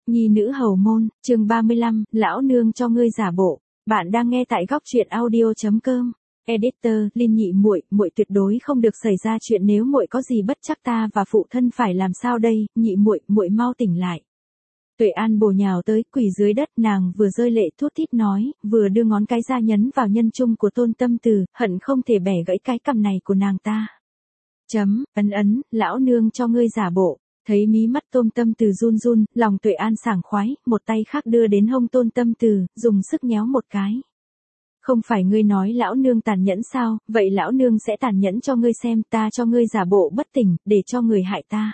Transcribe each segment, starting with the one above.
Nhi nữ hầu môn, chương 35, lão nương cho ngươi giả bộ. Bạn đang nghe tại góc truyện audio.com. Editor, Linh nhị muội, muội tuyệt đối không được xảy ra chuyện nếu muội có gì bất trắc ta và phụ thân phải làm sao đây, nhị muội, muội mau tỉnh lại. Tuệ An bổ nhào tới, quỳ dưới đất, nàng vừa rơi lệ thút thít nói, vừa đưa ngón cái ra nhấn vào nhân trung của Tôn Tâm Từ, hận không thể bẻ gãy cái cằm này của nàng ta. Ấn, lão nương cho ngươi giả bộ. Thấy mí mắt Tôn Tâm Từ run run, lòng Tuệ An sảng khoái, một tay khác đưa đến hông Tôn Tâm Từ, dùng sức nhéo một cái. Không phải ngươi nói lão nương tàn nhẫn sao, vậy lão nương sẽ tàn nhẫn cho ngươi xem, ta cho ngươi giả bộ bất tỉnh, để cho người hại ta.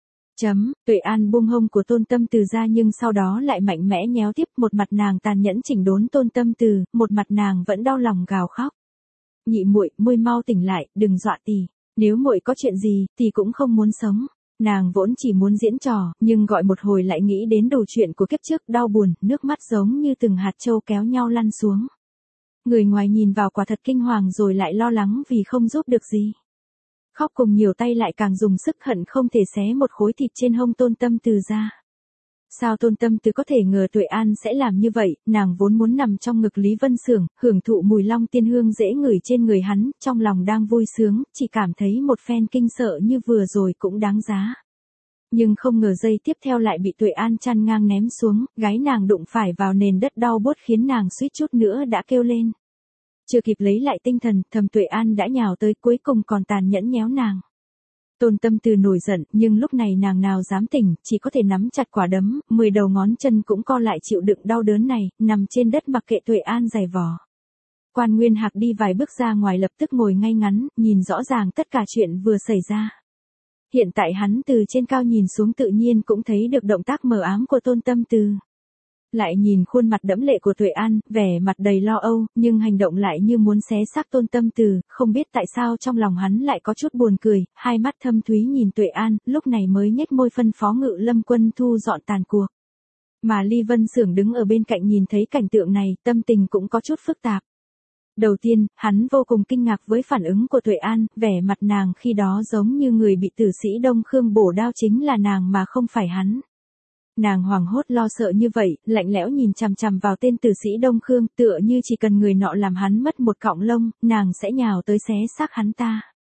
Tuệ An buông hông của Tôn Tâm Từ ra nhưng sau đó lại mạnh mẽ nhéo tiếp, một mặt nàng tàn nhẫn chỉnh đốn Tôn Tâm Từ, một mặt nàng vẫn đau lòng gào khóc. Nhị muội, muội mau tỉnh lại, đừng dọa tì, nếu muội có chuyện gì, tì cũng không muốn sống. Nàng vốn chỉ muốn diễn trò, nhưng gọi một hồi lại nghĩ đến đủ chuyện của kiếp trước, đau buồn, nước mắt giống như từng hạt châu kéo nhau lăn xuống. Người ngoài nhìn vào quả thật kinh hoàng rồi lại lo lắng vì không giúp được gì. Khóc cùng nhiều tay lại càng dùng sức, hận không thể xé một khối thịt trên hông Tôn Tâm Từ ra. Sao Tôn Tâm Từ có thể ngờ Tuệ An sẽ làm như vậy, nàng vốn muốn nằm trong ngực Lý Vân Xưởng, hưởng thụ mùi long tiên hương dễ ngửi trên người hắn, trong lòng đang vui sướng, chỉ cảm thấy một phen kinh sợ như vừa rồi cũng đáng giá. Nhưng không ngờ giây tiếp theo lại bị Tuệ An chăn ngang ném xuống, gái nàng đụng phải vào nền đất đau buốt khiến nàng suýt chút nữa đã kêu lên. Chưa kịp lấy lại tinh thần, thầm Tuệ An đã nhào tới, cuối cùng còn tàn nhẫn nhéo nàng. Tôn Tâm Từ nổi giận, nhưng lúc này nàng nào dám tỉnh, chỉ có thể nắm chặt quả đấm, 10 đầu ngón chân cũng co lại chịu đựng đau đớn này, nằm trên đất mặc kệ Tuệ An giày vò. Quan Nguyên Hạc đi vài bước ra ngoài lập tức ngồi ngay ngắn, nhìn rõ ràng tất cả chuyện vừa xảy ra. Hiện tại hắn từ trên cao nhìn xuống tự nhiên cũng thấy được động tác mờ ám của Tôn Tâm Từ. Lại nhìn khuôn mặt đẫm lệ của Tuệ An, vẻ mặt đầy lo âu, nhưng hành động lại như muốn xé xác Tôn Tâm Từ, không biết tại sao trong lòng hắn lại có chút buồn cười, hai mắt thâm thúy nhìn Tuệ An, lúc này mới nhếch môi phân phó Ngự Lâm Quân thu dọn tàn cuộc. Mà Lý Vân Xưởng đứng ở bên cạnh nhìn thấy cảnh tượng này, tâm tình cũng có chút phức tạp. Đầu tiên, hắn vô cùng kinh ngạc với phản ứng của Tuệ An, vẻ mặt nàng khi đó giống như người bị tử sĩ Đông Khương bổ đao chính là nàng mà không phải hắn. Nàng hoảng hốt lo sợ như vậy, lạnh lẽo nhìn chằm chằm vào tên tử sĩ Đông Khương, tựa như chỉ cần người nọ làm hắn mất một cọng lông, nàng sẽ nhào tới xé xác hắn ta.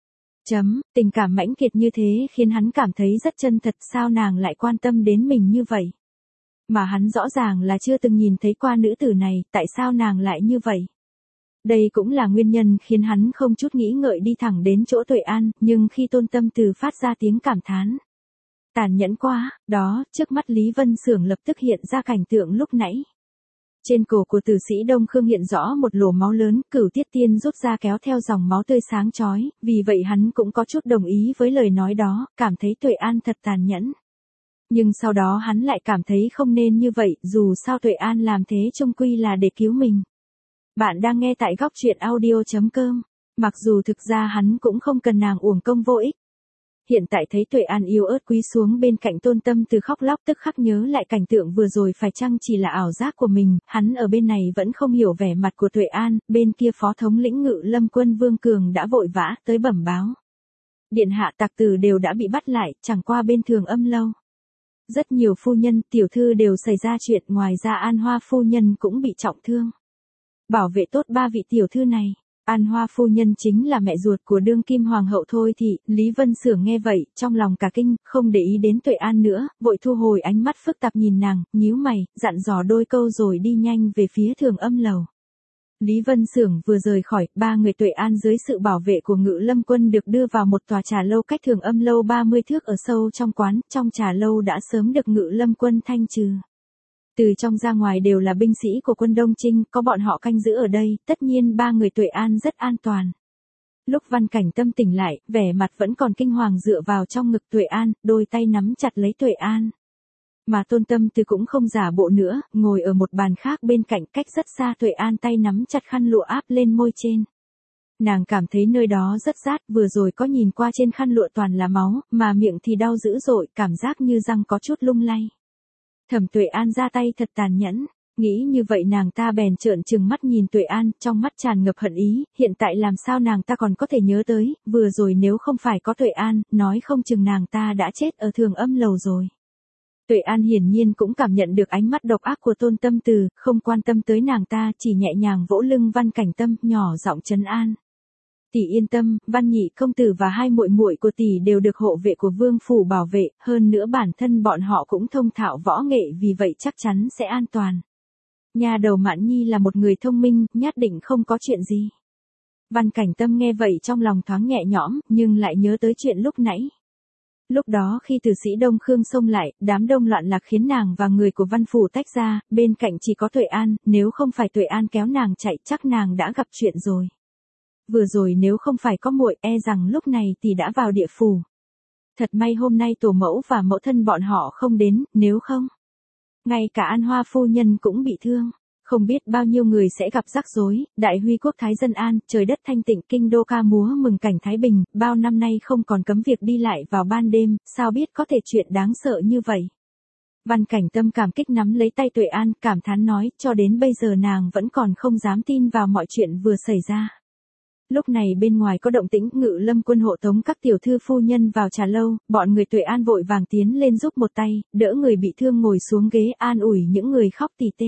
Tình cảm mãnh liệt như thế khiến hắn cảm thấy rất chân thật, sao nàng lại quan tâm đến mình như vậy? Mà hắn rõ ràng là chưa từng nhìn thấy qua nữ tử này, tại sao nàng lại như vậy? Đây cũng là nguyên nhân khiến hắn không chút nghĩ ngợi đi thẳng đến chỗ Tuệ An, nhưng khi Tôn Tâm Từ phát ra tiếng cảm thán. Tàn nhẫn quá, đó, trước mắt Lý Vân Xưởng lập tức hiện ra cảnh tượng lúc nãy. Trên cổ của tử sĩ Đông Khương hiện rõ một lỗ máu lớn, Cửu Tiết Tiên rút ra kéo theo dòng máu tươi sáng chói, vì vậy hắn cũng có chút đồng ý với lời nói đó, cảm thấy Tuệ An thật tàn nhẫn. Nhưng sau đó hắn lại cảm thấy không nên như vậy, dù sao Tuệ An làm thế chung quy là để cứu mình. Bạn đang nghe tại góc truyện audio.com, mặc dù thực ra hắn cũng không cần nàng uổng công vô ích. Hiện tại thấy Tuệ An yếu ớt cúi xuống bên cạnh Tôn Tâm Từ khóc lóc, tức khắc nhớ lại cảnh tượng vừa rồi phải chăng chỉ là ảo giác của mình, hắn ở bên này vẫn không hiểu vẻ mặt của Tuệ An, bên kia Phó thống lĩnh Ngự Lâm Quân Vương Cường đã vội vã tới bẩm báo. Điện hạ tặc tử đều đã bị bắt lại, chẳng qua bên Thường Âm lâu. Rất nhiều phu nhân, tiểu thư đều xảy ra chuyện, ngoài ra An Hoa phu nhân cũng bị trọng thương. Bảo vệ tốt 3 vị tiểu thư này. An Hoa phu nhân chính là mẹ ruột của đương kim hoàng hậu Thôi Thị. Lý Vân Xưởng nghe vậy, trong lòng cả kinh, không để ý đến Tuệ An nữa, vội thu hồi ánh mắt phức tạp nhìn nàng, nhíu mày, dặn dò đôi câu rồi đi nhanh về phía Thường Âm lầu. Lý Vân Xưởng vừa rời khỏi, 3 người Tuệ An dưới sự bảo vệ của Ngự Lâm Quân được đưa vào một tòa trà lâu cách Thường Âm lâu 30 thước ở sâu trong quán, trong trà lâu đã sớm được Ngự Lâm Quân thanh trừ. Từ trong ra ngoài đều là binh sĩ của quân Đông Trinh, có bọn họ canh giữ ở đây, tất nhiên 3 người Tuệ An rất an toàn. Lúc Văn Cảnh Tâm tỉnh lại, vẻ mặt vẫn còn kinh hoàng dựa vào trong ngực Tuệ An, đôi tay nắm chặt lấy Tuệ An. Mà Tôn Tâm Từ cũng không giả bộ nữa, ngồi ở một bàn khác bên cạnh cách rất xa, Tuệ An tay nắm chặt khăn lụa áp lên môi trên. Nàng cảm thấy nơi đó rất rát, vừa rồi có nhìn qua trên khăn lụa toàn là máu, mà miệng thì đau dữ dội, cảm giác như răng có chút lung lay. Thẩm Tuệ An ra tay thật tàn nhẫn, nghĩ như vậy nàng ta bèn trợn trừng mắt nhìn Tuệ An, trong mắt tràn ngập hận ý, hiện tại làm sao nàng ta còn có thể nhớ tới, vừa rồi nếu không phải có Tuệ An, nói không chừng nàng ta đã chết ở Thường Âm lầu rồi. Tuệ An hiển nhiên cũng cảm nhận được ánh mắt độc ác của Tôn Tâm Từ, không quan tâm tới nàng ta, chỉ nhẹ nhàng vỗ lưng Văn Cảnh Tâm, nhỏ giọng trấn an. Tỷ yên tâm, Văn nhị công tử và hai muội muội của tỷ đều được hộ vệ của vương phủ bảo vệ, hơn nữa bản thân bọn họ cũng thông thạo võ nghệ, vì vậy chắc chắn sẽ an toàn. Nhà đầu Mạn Nhi là một người thông minh, nhất định không có chuyện gì. Văn Cảnh Tâm nghe vậy trong lòng thoáng nhẹ nhõm, nhưng lại nhớ tới chuyện lúc nãy. Lúc đó khi tử sĩ Đông Khương xông lại, đám đông loạn lạc khiến nàng và người của Văn phủ tách ra, bên cạnh chỉ có Tuệ An, nếu không phải Tuệ An kéo nàng chạy chắc nàng đã gặp chuyện rồi. Vừa rồi nếu không phải có muội, e rằng lúc này tỷ đã vào địa phủ. Thật may hôm nay tổ mẫu và mẫu thân bọn họ không đến, nếu không, ngay cả An Hoa phu nhân cũng bị thương. Không biết bao nhiêu người sẽ gặp rắc rối, đại huy quốc thái dân an, trời đất thanh tịnh, kinh đô ca múa mừng cảnh thái bình, bao năm nay không còn cấm việc đi lại vào ban đêm, sao biết có thể chuyện đáng sợ như vậy. Văn Cảnh Tâm cảm kích nắm lấy tay Tuệ An, cảm thán nói, cho đến bây giờ nàng vẫn còn không dám tin vào mọi chuyện vừa xảy ra. Lúc này bên ngoài có động tĩnh, Ngự Lâm quân hộ tống các tiểu thư phu nhân vào trà lâu, bọn người Tuệ An vội vàng tiến lên giúp một tay, đỡ người bị thương ngồi xuống ghế, an ủi những người khóc tỉ tê.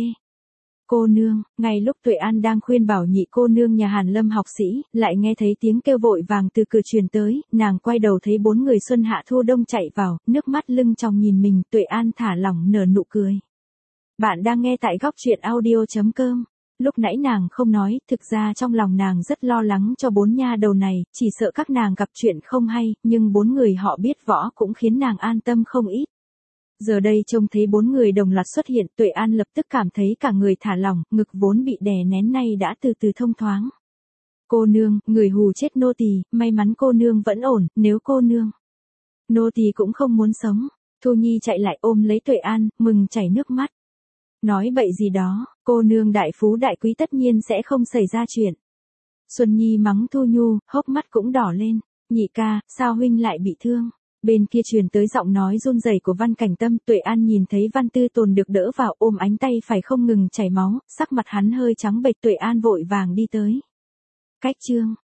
Cô nương, ngay lúc Tuệ An đang khuyên bảo nhị cô nương nhà Hàn Lâm học sĩ, lại nghe thấy tiếng kêu vội vàng từ cửa truyền tới, nàng quay đầu thấy 4 người xuân hạ thu đông chạy vào, nước mắt lưng tròng nhìn mình, Tuệ An thả lỏng nở nụ cười. Bạn đang nghe tại góc truyện audio.com. Lúc nãy nàng không nói, thực ra trong lòng nàng rất lo lắng cho 4 nha đầu này, chỉ sợ các nàng gặp chuyện không hay, nhưng 4 người họ biết võ cũng khiến nàng an tâm không ít. Giờ đây trông thấy 4 người đồng loạt xuất hiện, Tuệ An lập tức cảm thấy cả người thả lỏng, ngực vốn bị đè nén nay đã từ từ thông thoáng. Cô nương, người hù chết nô tỳ, may mắn cô nương vẫn ổn, nếu cô nương. Nô tỳ cũng không muốn sống. Thu Nhi chạy lại ôm lấy Tuệ An, mừng chảy nước mắt. Nói bậy gì đó, cô nương đại phú đại quý tất nhiên sẽ không xảy ra chuyện. Xuân Nhi mắng Thu Nhu, hốc mắt cũng đỏ lên. Nhị ca, sao huynh lại bị thương? Bên kia truyền tới giọng nói run rẩy của Văn Cảnh Tâm, Tuệ An nhìn thấy Văn Tư Tồn được đỡ vào ôm ánh tay phải không ngừng chảy máu, sắc mặt hắn hơi trắng bệch, Tuệ An vội vàng đi tới. Cách chương,